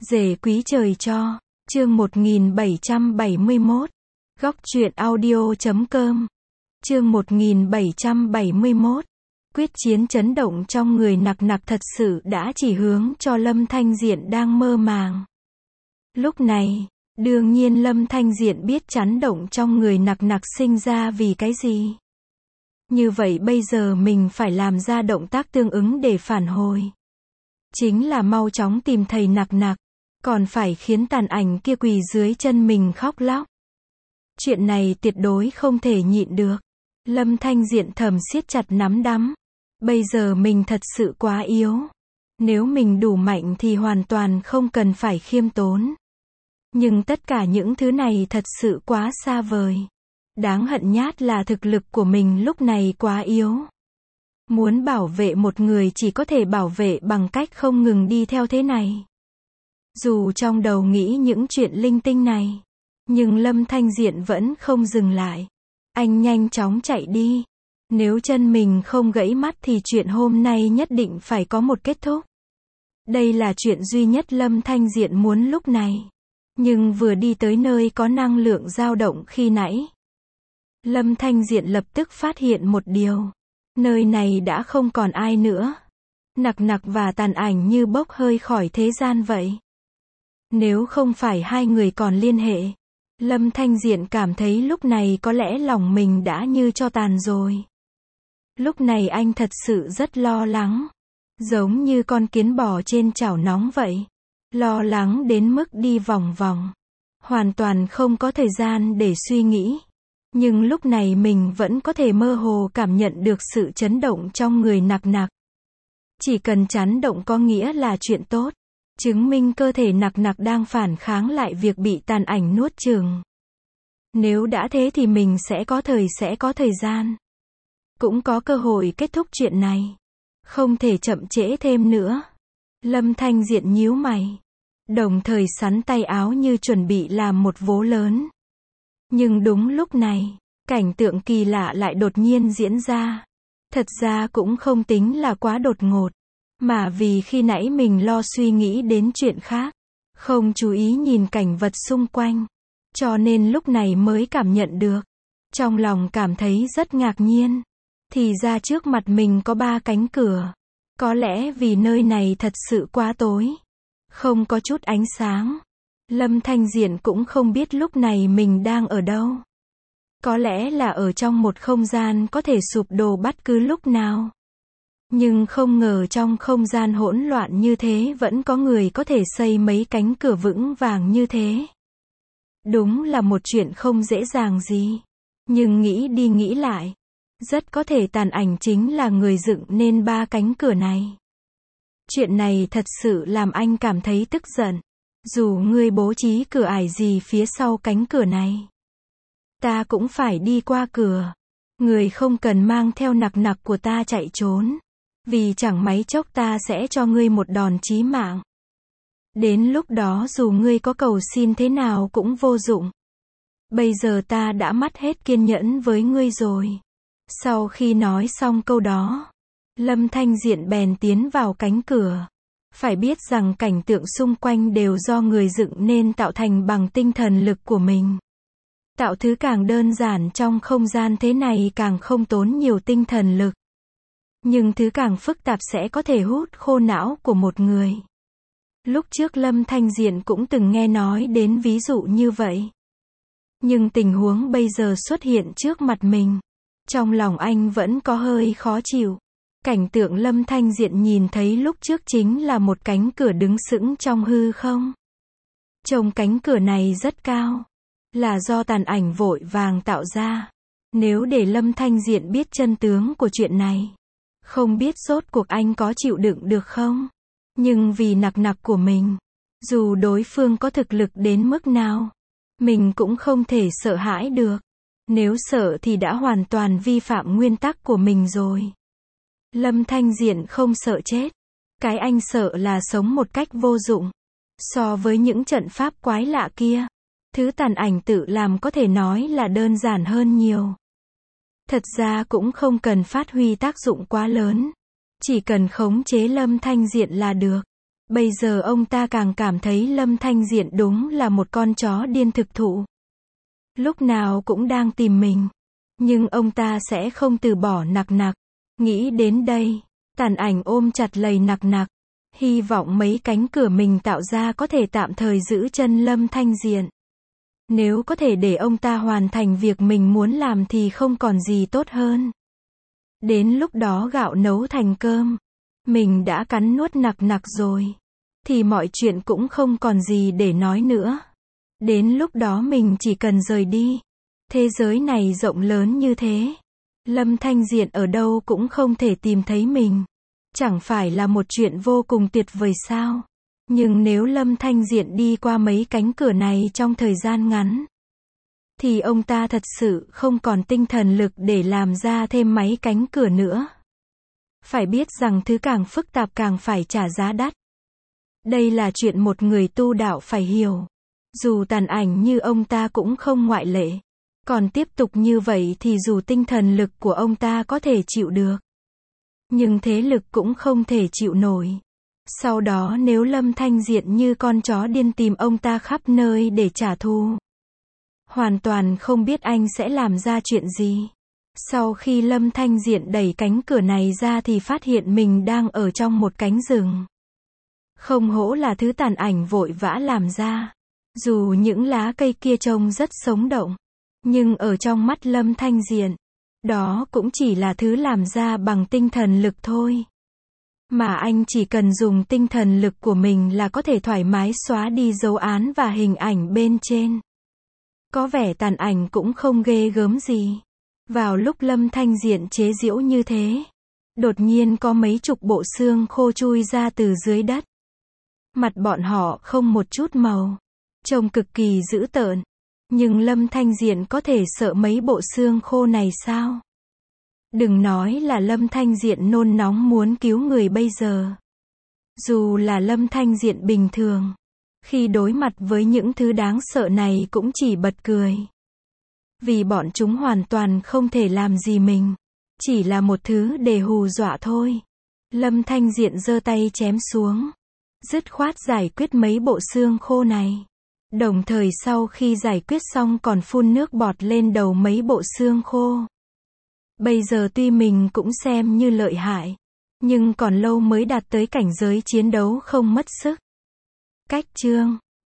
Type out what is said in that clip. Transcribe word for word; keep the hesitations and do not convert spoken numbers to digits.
Rể quý trời cho. Chương một nghìn bảy trăm bảy mươi mốt. Góc truyện audio chấm com. Chương một nghìn bảy trăm bảy mươi mốt. Quyết chiến chấn động trong người nặc nặc thật sự đã chỉ hướng cho Lâm Thanh Diện đang mơ màng. Lúc này, đương nhiên Lâm Thanh Diện biết chấn động trong người nặc nặc sinh ra vì cái gì. Như vậy bây giờ mình phải làm ra động tác tương ứng để phản hồi. Chính là mau chóng tìm thầy nặc nặc, còn phải khiến tàn ảnh kia quỳ dưới chân mình khóc lóc. Chuyện này tuyệt đối không thể nhịn được. Lâm Thanh Diện thầm siết chặt nắm đấm. Bây giờ mình thật sự quá yếu. Nếu mình đủ mạnh thì hoàn toàn không cần phải khiêm tốn. Nhưng tất cả những thứ này thật sự quá xa vời. Đáng hận nhát là thực lực của mình lúc này quá yếu. Muốn bảo vệ một người chỉ có thể bảo vệ bằng cách không ngừng đi theo thế này. Dù trong đầu nghĩ những chuyện linh tinh này, nhưng Lâm Thanh Diện vẫn không dừng lại. Anh nhanh chóng chạy đi. Nếu chân mình không gãy mắt thì chuyện hôm nay nhất định phải có một kết thúc. Đây là chuyện duy nhất Lâm Thanh Diện muốn lúc này. Nhưng vừa đi tới nơi có năng lượng dao động khi nãy, Lâm Thanh Diện lập tức phát hiện một điều. Nơi này đã không còn ai nữa. Nặc nặc và tàn ảnh như bốc hơi khỏi thế gian vậy. Nếu không phải hai người còn liên hệ, Lâm Thanh Diện cảm thấy lúc này có lẽ lòng mình đã như tro tàn rồi. Lúc này anh thật sự rất lo lắng. Giống như con kiến bò trên chảo nóng vậy. Lo lắng đến mức đi vòng vòng. Hoàn toàn không có thời gian để suy nghĩ. Nhưng lúc này mình vẫn có thể mơ hồ cảm nhận được sự chấn động trong người nặc nặc. Chỉ cần chấn động có nghĩa là chuyện tốt. Chứng minh cơ thể nặc nặc đang phản kháng lại việc bị tàn ảnh nuốt chửng. Nếu đã thế thì mình sẽ có thời sẽ có thời gian. Cũng có cơ hội kết thúc chuyện này. Không thể chậm trễ thêm nữa. Lâm Thanh Diện nhíu mày. Đồng thời sắn tay áo như chuẩn bị làm một vố lớn. Nhưng đúng lúc này, cảnh tượng kỳ lạ lại đột nhiên diễn ra. Thật ra cũng không tính là quá đột ngột. Mà vì khi nãy mình lo suy nghĩ đến chuyện khác. Không chú ý nhìn cảnh vật xung quanh. Cho nên lúc này mới cảm nhận được. Trong lòng cảm thấy rất ngạc nhiên. Thì ra trước mặt mình có ba cánh cửa. Có lẽ vì nơi này thật sự quá tối. Không có chút ánh sáng. Lâm Thanh Diện cũng không biết lúc này mình đang ở đâu. Có lẽ là ở trong một không gian có thể sụp đổ bất cứ lúc nào. Nhưng không ngờ trong không gian hỗn loạn như thế vẫn có người có thể xây mấy cánh cửa vững vàng như thế. Đúng là một chuyện không dễ dàng gì. Nhưng nghĩ đi nghĩ lại, rất có thể tàn ảnh chính là người dựng nên ba cánh cửa này. Chuyện này thật sự làm anh cảm thấy tức giận. Dù ngươi bố trí cửa ải gì phía sau cánh cửa này, ta cũng phải đi qua cửa. Người không cần mang theo nặc nặc của ta chạy trốn. Vì chẳng mấy chốc ta sẽ cho ngươi một đòn chí mạng. Đến lúc đó dù ngươi có cầu xin thế nào cũng vô dụng. Bây giờ ta đã mất hết kiên nhẫn với ngươi rồi. Sau khi nói xong câu đó, Lâm Thanh Diện bèn tiến vào cánh cửa. Phải biết rằng cảnh tượng xung quanh đều do người dựng nên tạo thành bằng tinh thần lực của mình. Tạo thứ càng đơn giản trong không gian thế này càng không tốn nhiều tinh thần lực. Nhưng thứ càng phức tạp sẽ có thể hút khô não của một người. Lúc trước Lâm Thanh Diện cũng từng nghe nói đến ví dụ như vậy. Nhưng tình huống bây giờ xuất hiện trước mặt mình. Trong lòng anh vẫn có hơi khó chịu. Cảnh tượng Lâm Thanh Diện nhìn thấy lúc trước chính là một cánh cửa đứng sững trong hư không. Trông cánh cửa này rất cao. Là do tàn ảnh vội vàng tạo ra. Nếu để Lâm Thanh Diện biết chân tướng của chuyện này, không biết rốt cuộc anh có chịu đựng được không? Nhưng vì nặc nặc của mình, dù đối phương có thực lực đến mức nào, mình cũng không thể sợ hãi được. Nếu sợ thì đã hoàn toàn vi phạm nguyên tắc của mình rồi. Lâm Thanh Diện không sợ chết. Cái anh sợ là sống một cách vô dụng. So với những trận pháp quái lạ kia, thứ tàn ảnh tự làm có thể nói là đơn giản hơn nhiều. Thật ra cũng không cần phát huy tác dụng quá lớn. Chỉ cần khống chế Lâm Thanh Diện là được. Bây giờ ông ta càng cảm thấy Lâm Thanh Diện đúng là một con chó điên thực thụ. Lúc nào cũng đang tìm mình. Nhưng ông ta sẽ không từ bỏ nặc nặc. Nghĩ đến đây, Tàn Ảnh ôm chặt lấy nặc nặc. Hy vọng mấy cánh cửa mình tạo ra có thể tạm thời giữ chân Lâm Thanh Diện. Nếu có thể để ông ta hoàn thành việc mình muốn làm thì không còn gì tốt hơn. Đến lúc đó gạo nấu thành cơm, mình đã cắn nuốt nặc nặc rồi, thì mọi chuyện cũng không còn gì để nói nữa. Đến lúc đó mình chỉ cần rời đi. Thế giới này rộng lớn như thế, Lâm Thanh Diện ở đâu cũng không thể tìm thấy mình. Chẳng phải là một chuyện vô cùng tuyệt vời sao? Nhưng nếu Lâm Thanh Diện đi qua mấy cánh cửa này trong thời gian ngắn, thì ông ta thật sự không còn tinh thần lực để làm ra thêm mấy cánh cửa nữa. Phải biết rằng thứ càng phức tạp càng phải trả giá đắt. Đây là chuyện một người tu đạo phải hiểu. Dù Tàn Ảnh như ông ta cũng không ngoại lệ. Còn tiếp tục như vậy thì dù tinh thần lực của ông ta có thể chịu được, nhưng thế lực cũng không thể chịu nổi. Sau đó nếu Lâm Thanh Diện như con chó điên tìm ông ta khắp nơi để trả thù, hoàn toàn không biết anh sẽ làm ra chuyện gì. Sau khi Lâm Thanh Diện đẩy cánh cửa này ra thì phát hiện mình đang ở trong một cánh rừng. Không hổ là thứ Tàn Ảnh vội vã làm ra. Dù những lá cây kia trông rất sống động, nhưng ở trong mắt Lâm Thanh Diện, đó cũng chỉ là thứ làm ra bằng tinh thần lực thôi. Mà anh chỉ cần dùng tinh thần lực của mình là có thể thoải mái xóa đi dấu án và hình ảnh bên trên. Có vẻ Tàn Ảnh cũng không ghê gớm gì. Vào lúc Lâm Thanh Diện chế giễu như thế, đột nhiên có mấy chục bộ xương khô chui ra từ dưới đất. Mặt bọn họ không một chút màu, trông cực kỳ dữ tợn. Nhưng Lâm Thanh Diện có thể sợ mấy bộ xương khô này sao? Đừng nói là Lâm Thanh Diện nôn nóng muốn cứu người bây giờ. Dù là Lâm Thanh Diện bình thường, khi đối mặt với những thứ đáng sợ này cũng chỉ bật cười. Vì bọn chúng hoàn toàn không thể làm gì mình. Chỉ là một thứ để hù dọa thôi. Lâm Thanh Diện giơ tay chém xuống, dứt khoát giải quyết mấy bộ xương khô này. Đồng thời sau khi giải quyết xong còn phun nước bọt lên đầu mấy bộ xương khô. Bây giờ tuy mình cũng xem như lợi hại, nhưng còn lâu mới đạt tới cảnh giới chiến đấu không mất sức. Cách chương